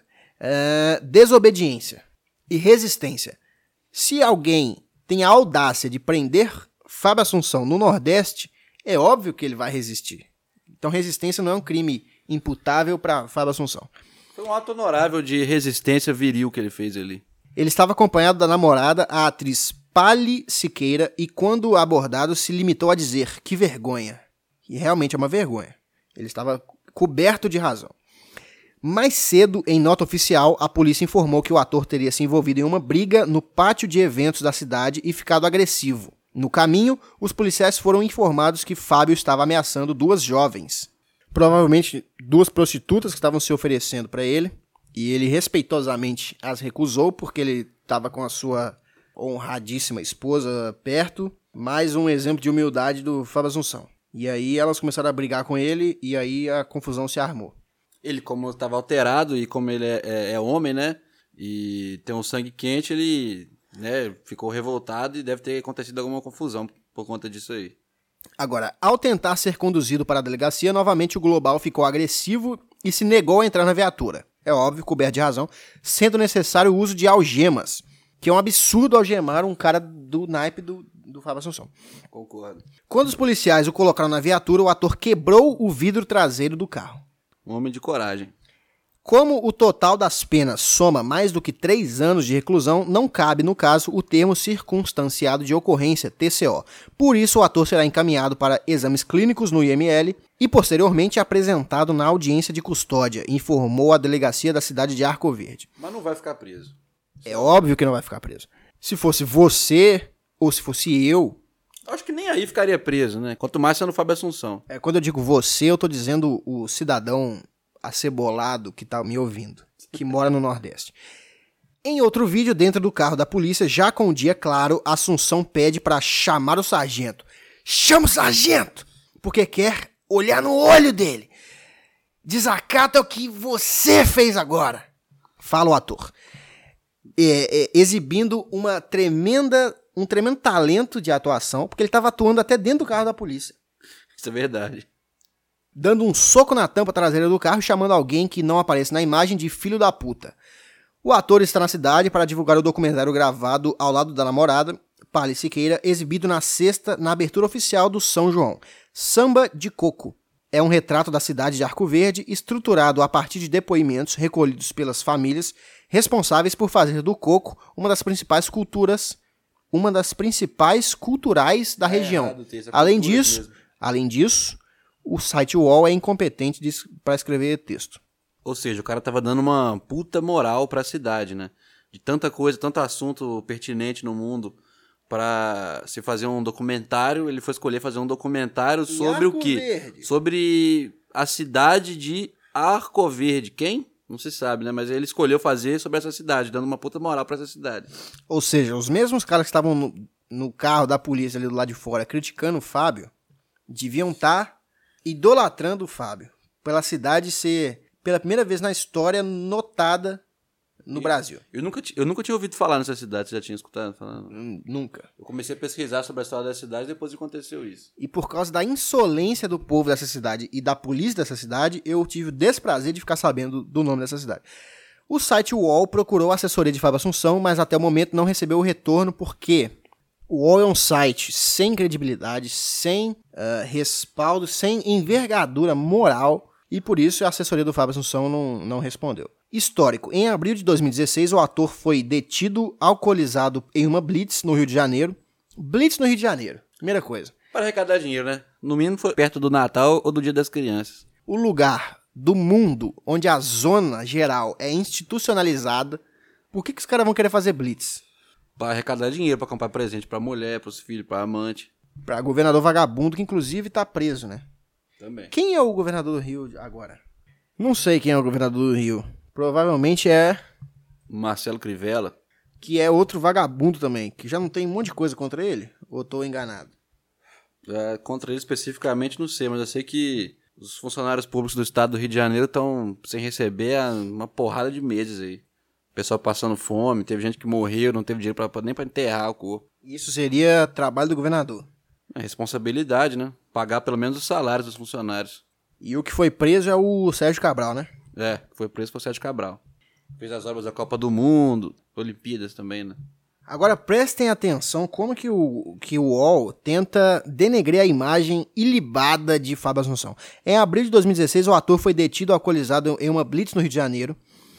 é, desobediência e resistência. Se alguém tem a audácia de prender Fábio Assunção no Nordeste, é óbvio que ele vai resistir. Então resistência não é um crime imputável para Fábio Assunção.
Foi um ato honorável de resistência viril que ele fez ali.
Ele estava acompanhado da namorada, a atriz Pali Siqueira, e quando abordado se limitou a dizer que vergonha. E realmente é uma vergonha. Ele estava coberto de razão. Mais cedo, em nota oficial, a polícia informou que o ator teria se envolvido em uma briga no pátio de eventos da cidade e ficado agressivo. No caminho, os policiais foram informados que Fábio estava ameaçando duas jovens. Provavelmente duas prostitutas que estavam se oferecendo para ele. E ele respeitosamente as recusou porque ele estava com a sua honradíssima esposa perto. Mais um exemplo de humildade do Fábio Assunção. E aí elas começaram a brigar com ele e aí a confusão se armou.
Ele, como estava alterado e como ele é, é, é homem, né? E tem um sangue quente, ele, né, ficou revoltado e deve ter acontecido alguma confusão por conta disso aí.
Agora, ao tentar ser conduzido para a delegacia, novamente o Global ficou agressivo e se negou a entrar na viatura. É óbvio, coberto de razão, sendo necessário o uso de algemas, que é um absurdo algemar um cara do naipe do, do Fábio Assunção.
Concordo.
Quando os policiais o colocaram na viatura, o ator quebrou o vidro traseiro do carro.
Um homem de coragem.
Como o total das penas soma mais do que três anos de reclusão, não cabe, no caso, o termo circunstanciado de ocorrência, T C O. Por isso, o ator será encaminhado para exames clínicos no I M L e, posteriormente, apresentado na audiência de custódia, informou a delegacia da cidade de Arcoverde.
Mas não vai ficar preso.
É óbvio que não vai ficar preso. Se fosse você, ou se fosse eu...
Acho que nem aí ficaria preso, né? Quanto mais sendo Fábio Assunção.
É, quando eu digo você, eu tô dizendo o cidadão acebolado que tá me ouvindo, que mora no Nordeste. Em outro vídeo, dentro do carro da polícia, já com o dia claro, Assunção pede para chamar o sargento. Chama o sargento! Porque quer olhar no olho dele. Desacato é o que você fez agora. Fala o ator. É, é, exibindo uma tremenda, um tremendo talento de atuação, porque ele estava atuando até dentro do carro da polícia.
Isso é verdade.
Dando um soco na tampa traseira do carro e chamando alguém que não aparece na imagem de filho da puta. O ator está na cidade para divulgar o documentário gravado ao lado da namorada, Pali Siqueira, exibido na sexta na abertura oficial do São João. Samba de Coco. É um retrato da cidade de Arcoverde, estruturado a partir de depoimentos recolhidos pelas famílias responsáveis por fazer do coco uma das principais culturas, uma das principais culturais da
É
região.
errado ter essa
Além
cultura
disso,
mesmo.
além disso, o site U O L é incompetente para escrever texto.
Ou seja, o cara tava dando uma puta moral pra cidade, né? De tanta coisa, tanto assunto pertinente no mundo pra se fazer um documentário, ele foi escolher fazer um documentário sobre o quê?
Arcoverde.
Sobre a cidade de Arcoverde. Quem? Não se sabe, né? Mas ele escolheu fazer sobre essa cidade, dando uma puta moral pra essa cidade.
Ou seja, os mesmos caras que estavam no, no carro da polícia ali do lado de fora criticando o Fábio, deviam estar idolatrando o Fábio. Pela cidade ser, pela primeira vez na história, notada no
E-
Brasil.
Eu nunca, ti- eu nunca tinha ouvido falar nessa cidade, você já tinha escutado falando?
Hum, Nunca.
Eu comecei a pesquisar sobre a história da cidade depois que aconteceu isso.
E por causa da insolência do povo dessa cidade e da polícia dessa cidade, eu tive o desprazer de ficar sabendo do nome dessa cidade. O site U O L procurou a assessoria de Fábio Assunção, mas até o momento não recebeu o retorno porque o U O L é um site sem credibilidade, sem ah, respaldo, sem envergadura moral, e por isso a assessoria do Fábio Assunção não, não respondeu. Histórico. Em abril de dois mil e dezesseis, o ator foi detido alcoolizado em uma blitz no Rio de Janeiro. Blitz no Rio de Janeiro. Primeira coisa.
Para arrecadar dinheiro, né? No mínimo foi perto do Natal ou do Dia das Crianças.
O lugar do mundo onde a zona geral é institucionalizada, por que, que os caras vão querer fazer blitz?
Para arrecadar dinheiro, para comprar presente pra mulher, pros filhos, pra amante.
Pra governador vagabundo, que inclusive tá preso, né?
Também.
Quem é o governador do Rio agora? Não sei quem é o governador do Rio. Provavelmente é...
Marcelo Crivella.
Que é outro vagabundo também, que já não tem um monte de coisa contra ele? Ou tô enganado?
É, contra ele especificamente não sei, mas eu sei que os funcionários públicos do estado do Rio de Janeiro estão sem receber há uma porrada de meses aí. O pessoal passando fome, teve gente que morreu, não teve dinheiro pra, nem pra enterrar o corpo.
Isso seria trabalho do governador.
É responsabilidade, né? Pagar pelo menos os salários dos funcionários.
E o que foi preso é o Sérgio Cabral, né?
É, foi preso por Sérgio Cabral. Fez as obras da Copa do Mundo, Olimpíadas também, né?
Agora prestem atenção como que o, que o U O L tenta denegrir a imagem ilibada de Fábio Assunção. Em abril de dois mil e dezesseis, o ator foi detido alcoolizado em uma blitz no Rio de Janeiro.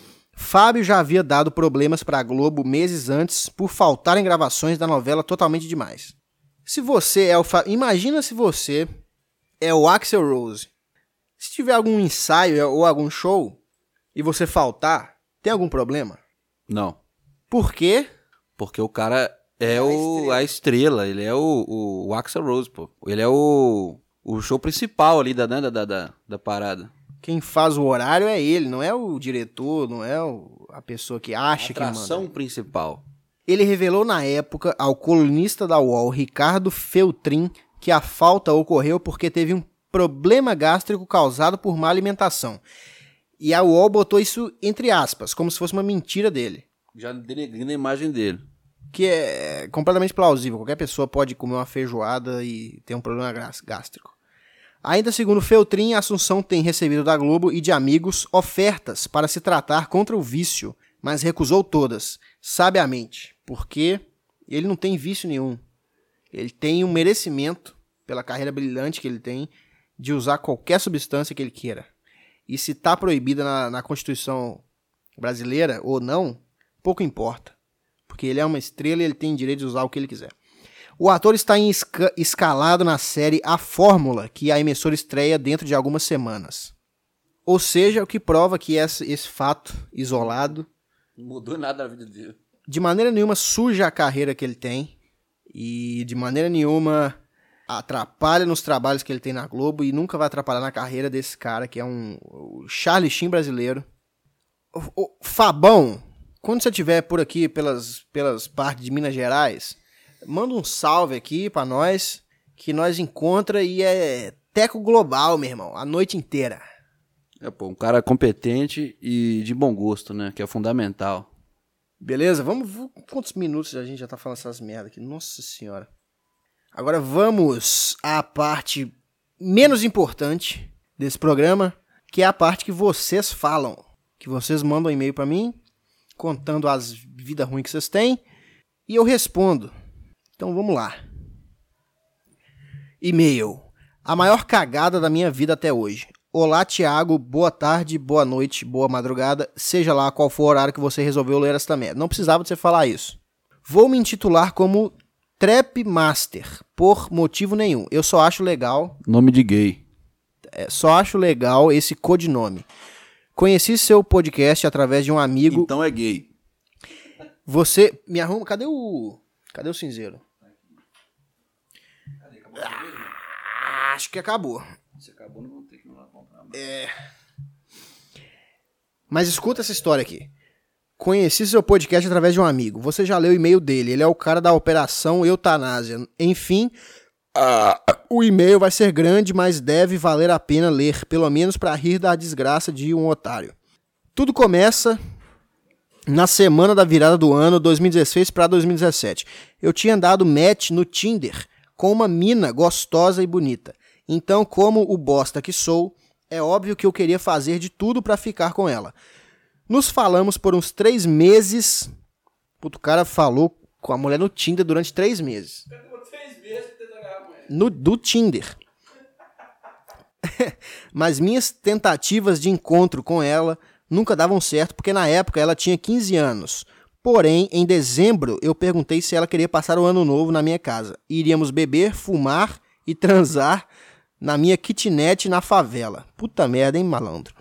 Fábio já havia dado problemas para a Globo meses antes por faltar em gravações da novela Totalmente Demais. Se você é o... Fa... Imagina se você é o Axl Rose. Se tiver algum ensaio ou algum show e você faltar, tem algum problema?
Não.
Por quê?
Porque o cara é o, a estrela, ele é o, o, o Axl Rose, pô. Ele é o, o show principal ali da, da, da, da, da parada.
Quem faz o horário é ele, não é o diretor, não é o, a pessoa que acha que manda.
Atração principal.
Ele revelou na época ao colunista da U O L, Ricardo Feltrin, que a falta ocorreu porque teve um problema gástrico causado por má alimentação. E a U O L botou isso entre aspas, como se fosse uma mentira dele.
Já denegrindo a imagem dele.
Que é completamente plausível. Qualquer pessoa pode comer uma feijoada e ter um problema gástrico. Ainda segundo Feltrin, Assunção tem recebido da Globo e de amigos ofertas para se tratar contra o vício, mas recusou todas, sabiamente, porque ele não tem vício nenhum. Ele tem um merecimento, pela carreira brilhante que ele tem, de usar qualquer substância que ele queira. E se está proibida na, na Constituição brasileira ou não, pouco importa. Porque ele é uma estrela e ele tem direito de usar o que ele quiser. O ator está em esca- escalado na série A Fórmula, que a emissora estreia dentro de algumas semanas. Ou seja, o que prova que esse, esse fato isolado...
Não mudou nada na vida dele.
De maneira nenhuma suja a carreira que ele tem. E de maneira nenhuma atrapalha nos trabalhos que ele tem na Globo. E nunca vai atrapalhar na carreira desse cara, que é um o Charlie Sheen brasileiro. O, o Fabão, quando você estiver por aqui pelas, pelas partes de Minas Gerais... Manda um salve aqui pra nós, que nós encontra e é teco global, meu irmão, a noite inteira.
É, pô, um cara competente e de bom gosto, né, que é fundamental.
Beleza? Vamos, vamos quantos minutos a gente já tá falando essas merda aqui? Nossa senhora. Agora vamos à parte menos importante desse programa, que é a parte que vocês falam, que vocês mandam um e-mail pra mim, contando as vidas ruins que vocês têm, e eu respondo. Então vamos lá. E-mail. A maior cagada da minha vida até hoje. Olá, Thiago. Boa tarde, boa noite, boa madrugada. Seja lá qual for o horário que você resolveu ler esta merda. Não precisava de você falar isso. Vou me intitular como Trap Master, por motivo nenhum. Eu só acho legal...
Nome de gay.
É, só acho legal esse codinome. Conheci seu podcast através de um amigo...
Então é gay.
Você... Me arruma... Cadê o... Cadê o cinzeiro? Ah, acho que acabou.
Se acabou, não vou ter que ir lá comprar mais.
É. Mas escuta essa história aqui. Conheci seu podcast através de um amigo. Você já leu o e-mail dele. Ele é o cara da Operação Eutanásia. Enfim, uh, o e-mail vai ser grande, mas deve valer a pena ler, pelo menos para rir da desgraça de um otário. Tudo começa... na semana da virada do ano dois mil e dezesseis para dois mil e dezessete. Eu tinha dado match no Tinder com uma mina gostosa e bonita. Então, como o bosta que sou, é óbvio que eu queria fazer de tudo para ficar com ela. Nos falamos por uns três meses. Puto, o cara falou com a mulher no Tinder durante três meses. No, do Tinder. Mas minhas tentativas de encontro com ela nunca davam certo porque na época ela tinha quinze anos. Porém, em dezembro, eu perguntei se ela queria passar o ano novo na minha casa. Iríamos beber, fumar e transar na minha kitnet na favela. Puta merda, hein, malandro?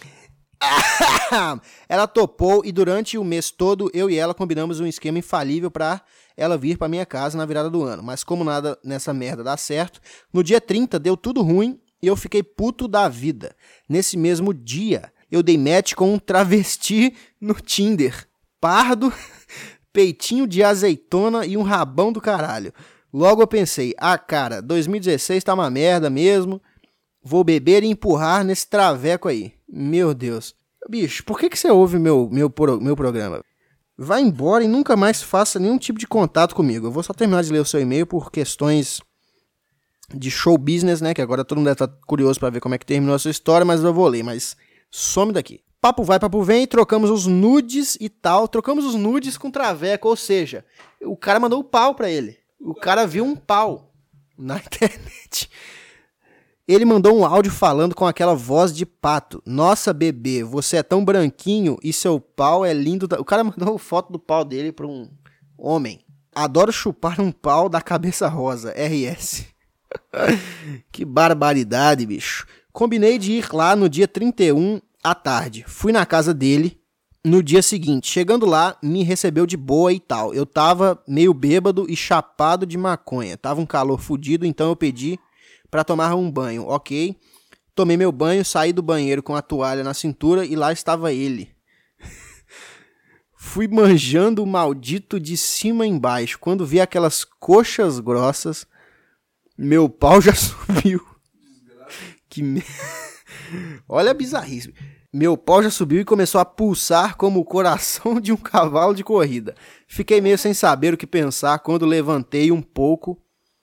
Ela topou e durante o mês todo eu e ela combinamos um esquema infalível pra ela vir pra minha casa na virada do ano. Mas como nada nessa merda dá certo, no dia trinta deu tudo ruim e eu fiquei puto da vida. Nesse mesmo dia, eu dei match com um travesti no Tinder. Pardo, peitinho de azeitona e um rabão do caralho. Logo eu pensei, ah cara, dois mil e dezesseis tá uma merda mesmo, vou beber e empurrar nesse traveco aí. Meu Deus. Bicho, por que que você ouve meu, meu, meu programa? Vai embora e nunca mais faça nenhum tipo de contato comigo. Eu vou só terminar de ler o seu e-mail por questões de show business, né, que agora todo mundo deve estar curioso pra ver como é que terminou a sua história, mas eu vou ler, mas some daqui. Papo vai, papo vem, trocamos os nudes e tal, trocamos os nudes com traveco, ou seja, o cara mandou o pau pra ele. O cara viu um pau na internet. Ele mandou um áudio falando com aquela voz de pato. Nossa, bebê, você é tão branquinho e seu pau é lindo. O cara mandou foto do pau dele pra um homem. Adoro chupar um pau da cabeça rosa, R S. Que barbaridade, bicho. Combinei de ir lá no dia trinta e um à tarde. Fui na casa dele no dia seguinte. Chegando lá, me recebeu de boa e tal. Eu tava meio bêbado e chapado de maconha. Tava um calor fudido, então eu pedi pra tomar um banho. Ok. Tomei meu banho, saí do banheiro com a toalha na cintura e lá estava ele. Fui manjando o maldito de cima embaixo. Quando vi aquelas coxas grossas, meu pau já subiu. Que merda. Olha a bizarrice. Meu pau já subiu e começou a pulsar como o coração de um cavalo de corrida. Fiquei meio sem saber o que pensar quando levantei um pouco.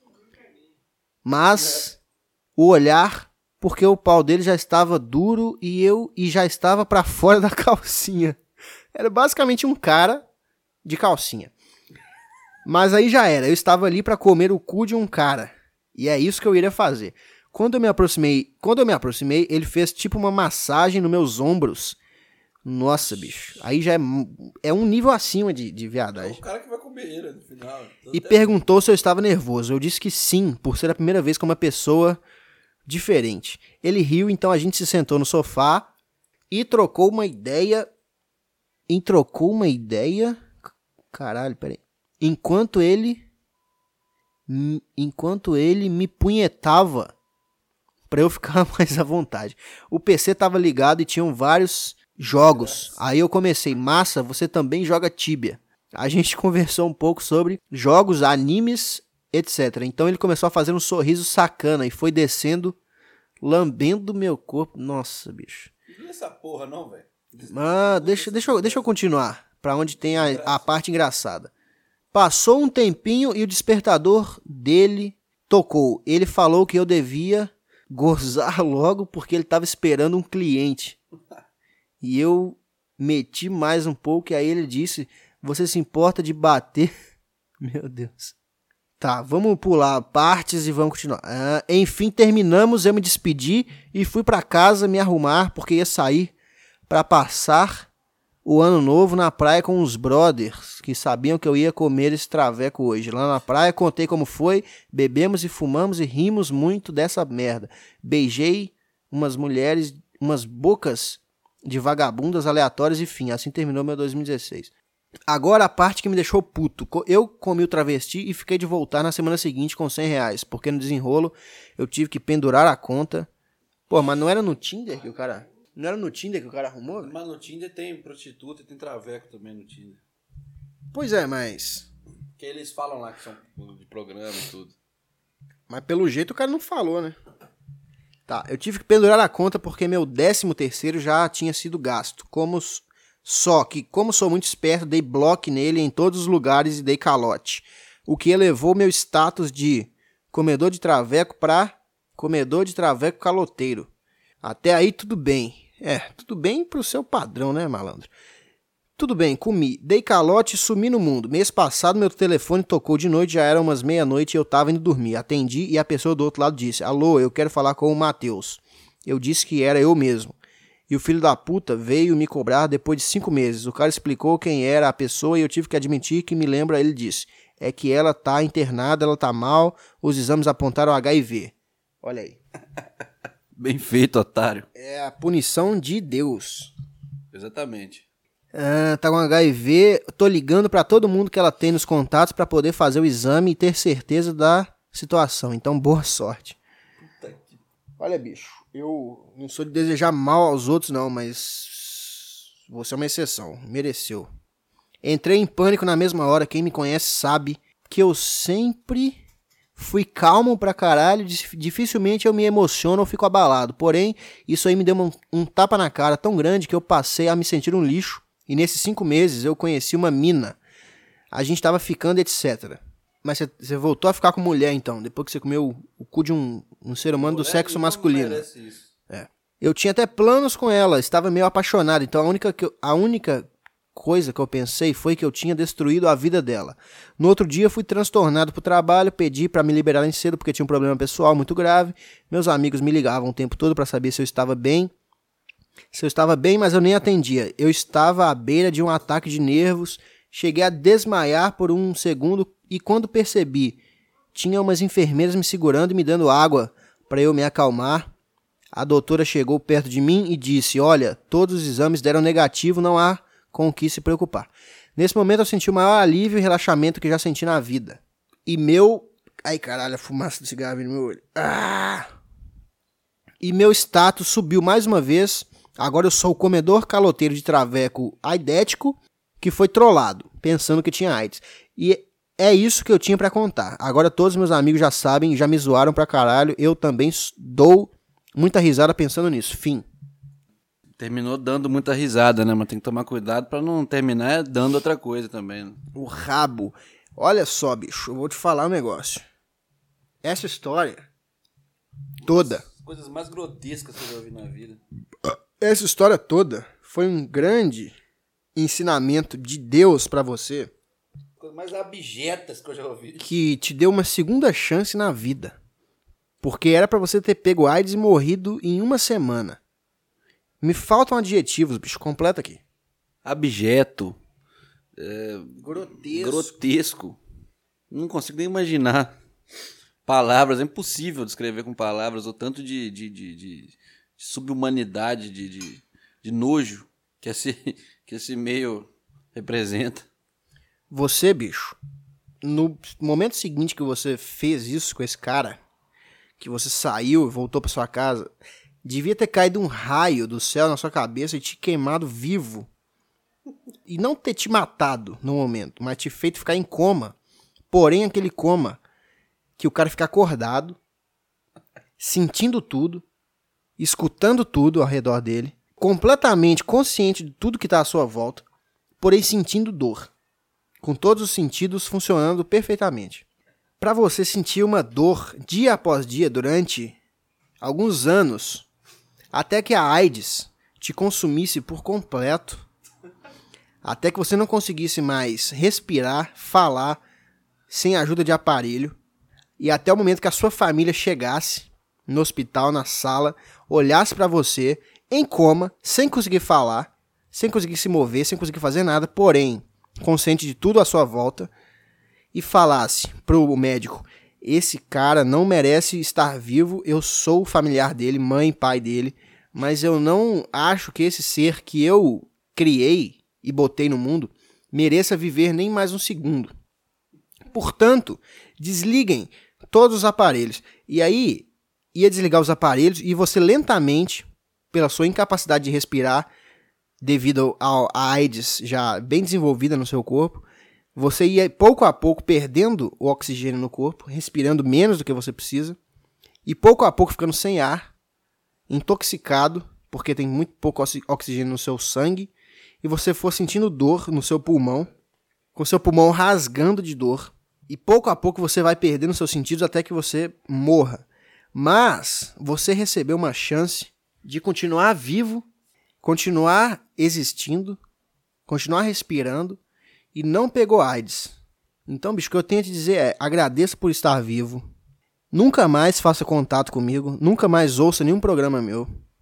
Mas o olhar, porque o pau dele já estava duro e eu e já estava pra fora da calcinha. Era basicamente um cara de calcinha. Mas aí já era. Eu estava ali pra comer o cu de um cara. E é isso que eu iria fazer. Quando eu me aproximei, quando eu me aproximei, ele fez tipo uma massagem nos meus ombros. Nossa, bicho. Aí já é, é um nível acima de, de viadagem.
É o cara que vai comer ele no final.
E perguntou se eu estava nervoso. Eu disse que sim, por ser a primeira vez com uma pessoa diferente. Ele riu, então a gente se sentou no sofá e trocou uma ideia. E trocou uma ideia. Caralho, peraí. Enquanto ele. Enquanto ele me punhetava pra eu ficar mais à vontade. O P C tava ligado e tinham vários jogos. Aí eu comecei, massa, você também joga Tibia. A gente conversou um pouco sobre jogos, animes, etcétera. Então ele começou a fazer um sorriso sacana e foi descendo, lambendo meu corpo. Nossa, bicho.
Não é essa porra não, velho.
Ah, deixa, deixa, eu, deixa eu continuar pra onde tem a, a parte engraçada. Passou um tempinho e o despertador dele tocou. Ele falou que eu devia gozar logo porque ele estava esperando um cliente. E eu meti mais um pouco e aí ele disse, você se importa de bater? Meu Deus. Tá, vamos pular partes e vamos continuar. Ah, enfim, terminamos, eu me despedi e fui pra casa me arrumar porque ia sair pra passar o ano novo na praia com os brothers, que sabiam que eu ia comer esse traveco hoje. Lá na praia, contei como foi, bebemos e fumamos e rimos muito dessa merda. Beijei umas mulheres, umas bocas de vagabundas aleatórias e fim. Assim terminou meu dois mil e dezesseis. Agora a parte que me deixou puto. Eu comi o travesti e fiquei de voltar na semana seguinte com cem reais, porque no desenrolo eu tive que pendurar a conta. Pô, mas não era no Tinder que o cara... Não era no Tinder que o cara arrumou? Véio?
Mas no Tinder tem prostituta e tem traveco também no Tinder.
Pois é, mas...
Que eles falam lá que são de programa e tudo.
Mas pelo jeito o cara não falou, né? Tá, eu tive que pendurar a conta porque meu décimo terceiro já tinha sido gasto. Como... Só que, como sou muito esperto, dei bloco nele em todos os lugares e dei calote. O que elevou meu status de comedor de traveco pra comedor de traveco caloteiro. Até aí tudo bem. É, tudo bem pro seu padrão, né, malandro? Tudo bem, comi, dei calote e sumi no mundo. Mês passado meu telefone tocou de noite, já era umas meia-noite e eu tava indo dormir. Atendi e a pessoa do outro lado disse, alô, eu quero falar com o Matheus. Eu disse que era eu mesmo. E o filho da puta veio me cobrar depois de cinco meses. O cara explicou quem era a pessoa e eu tive que admitir que me lembra, ele disse. É que ela tá internada, ela tá mal, os exames apontaram H I V. Olha aí.
Bem feito, otário.
É a punição de Deus.
Exatamente.
Ah, tá com H I V, tô ligando pra todo mundo que ela tem nos contatos pra poder fazer o exame e ter certeza da situação. Então, boa sorte. Puta que... Olha, bicho, eu não sou de desejar mal aos outros, não, mas você é uma exceção. Mereceu. Entrei em pânico na mesma hora. Quem me conhece sabe que eu sempre fui calmo pra caralho. Dificilmente eu me emociono ou fico abalado. Porém, isso aí me deu um, um tapa na cara tão grande que eu passei a me sentir um lixo. E nesses cinco meses eu conheci uma mina. A gente tava ficando, etcétera. Mas você voltou a ficar com mulher, então, depois que você comeu o, o cu de um, um ser humano do sexo masculino. É. Eu tinha até planos com ela, estava meio apaixonado. Então a única, que eu, a única coisa que eu pensei foi que eu tinha destruído a vida dela. No outro dia fui transtornado pro trabalho, pedi pra me liberarem cedo porque tinha um problema pessoal muito grave. Meus amigos me ligavam o tempo todo pra saber se eu estava bem. Se eu estava bem, mas eu nem atendia. Eu estava à beira de um ataque de nervos. Cheguei a desmaiar por um segundo e quando percebi, tinha umas enfermeiras me segurando e me dando água para eu me acalmar. A doutora chegou perto de mim e disse, olha, todos os exames deram negativo, não há com o que se preocupar. Nesse momento eu senti o maior alívio e relaxamento que já senti na vida. E meu... Ai, caralho, a fumaça do cigarro no meu olho. Ah! E meu status subiu mais uma vez. Agora eu sou o comedor caloteiro de traveco aidético que foi trollado, pensando que tinha AIDS. E é isso que eu tinha pra contar. Agora todos meus amigos já sabem, já me zoaram pra caralho. Eu também dou muita risada pensando nisso. Fim.
Terminou dando muita risada, né? Mas tem que tomar cuidado pra não terminar dando outra coisa também. Né?
O rabo. Olha só, bicho, eu vou te falar um negócio. Essa história toda...
As coisas mais grotescas que eu já ouvi na vida.
Essa história toda foi um grande ensinamento de Deus pra você.
Coisas mais abjetas que eu já ouvi.
Que te deu uma segunda chance na vida. Porque era pra você ter pego AIDS e morrido em uma semana. Me faltam adjetivos, bicho. Completa aqui.
Abjeto. É,
grotesco.
Grotesco. Não consigo nem imaginar. Palavras. É impossível descrever com palavras o tanto de, de, de, de sub-humanidade, de, de, de nojo que esse, que esse meio representa.
Você, bicho, no momento seguinte que você fez isso com esse cara, que você saiu e voltou pra sua casa, devia ter caído um raio do céu na sua cabeça e te queimado vivo. E não ter te matado no momento, mas te feito ficar em coma. Porém, aquele coma que o cara fica acordado, sentindo tudo, escutando tudo ao redor dele, completamente consciente de tudo que tá à sua volta, porém sentindo dor. Com todos os sentidos funcionando perfeitamente. Para você sentir uma dor dia após dia durante alguns anos, até que a AIDS te consumisse por completo, até que você não conseguisse mais respirar, falar, sem ajuda de aparelho, e até o momento que a sua família chegasse no hospital, na sala, olhasse para você em coma, sem conseguir falar, sem conseguir se mover, sem conseguir fazer nada, porém consciente de tudo à sua volta, e falasse pro médico, esse cara não merece estar vivo, eu sou o familiar dele, mãe e pai dele, mas eu não acho que esse ser que eu criei e botei no mundo mereça viver nem mais um segundo. Portanto, desliguem todos os aparelhos. E aí, ia desligar os aparelhos e você lentamente, pela sua incapacidade de respirar, devido à AIDS já bem desenvolvida no seu corpo, você ia pouco a pouco perdendo o oxigênio no corpo, respirando menos do que você precisa, e pouco a pouco ficando sem ar, intoxicado, porque tem muito pouco oxigênio no seu sangue, e você for sentindo dor no seu pulmão, com seu pulmão rasgando de dor, e pouco a pouco você vai perdendo seus sentidos até que você morra. Mas você recebeu uma chance de continuar vivo, continuar existindo, continuar respirando e não pegou AIDS. Então, bicho, o que eu tenho a te dizer é, agradeça por estar vivo, nunca mais faça contato comigo, nunca mais ouça nenhum programa meu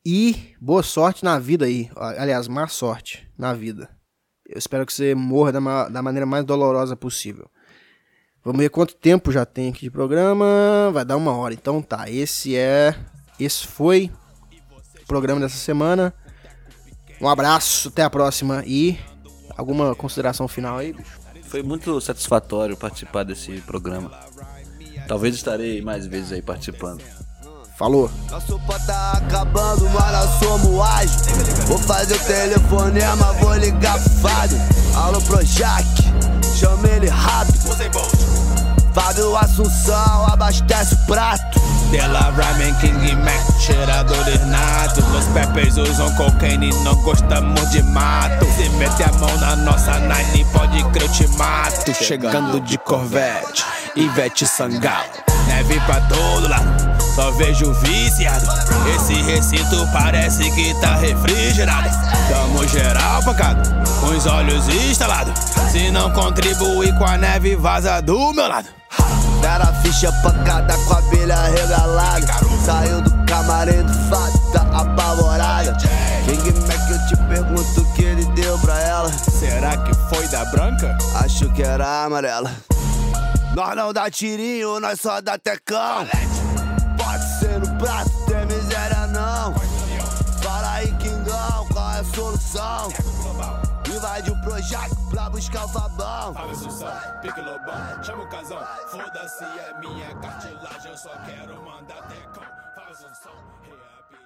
E boa sorte na vida aí. Aliás, má sorte na vida. Eu espero que você morra da, ma- da maneira mais dolorosa possível. Vamos ver quanto tempo já tem aqui de programa. Vai dar uma hora. Então tá, esse é... Esse foi o programa dessa semana. Um abraço, até a próxima. E alguma consideração final aí, bicho?
Foi muito satisfatório participar desse programa. Talvez estarei mais vezes aí participando.
Falou.
Nosso pó tá acabando, mas nós somos ágil. Vou fazer o telefonema, vou ligar pro Fábio. Alô, Projac, chama ele rápido. Fábio Assunção, abastece o prato.
Della Ramen King Mac, cheiradores natos. Los Peppers usam cocaine e não gostamos de mato. Se mete a mão na nossa nine, pode crer eu te mato. Chegando de Corvette, Ivete Sangalo. Neve pra todo lado, só vejo viciado. Esse recinto parece que tá refrigerado. Tamo geral pancado, com os olhos instalados. Se não contribuir com a neve, vaza do meu lado.
Era ficha pancada com a abelha regalada. Saiu do camarim do Fábio, tá apavorada. King Mac, eu te pergunto o que ele deu pra ela.
Será que foi da branca?
Acho que era amarela. Nós não dá tirinho, nós só dá tecão. Pode ser no prato, tem miséria não. Fala aí, Kingão, qual é a solução? Invade o Projac pra buscar o Fabão.
Fala Assunção, pique Lobão, chama o casão. Foda-se, é minha cartilagem, eu só quero mandar tecão. Fala Assunção, reapi.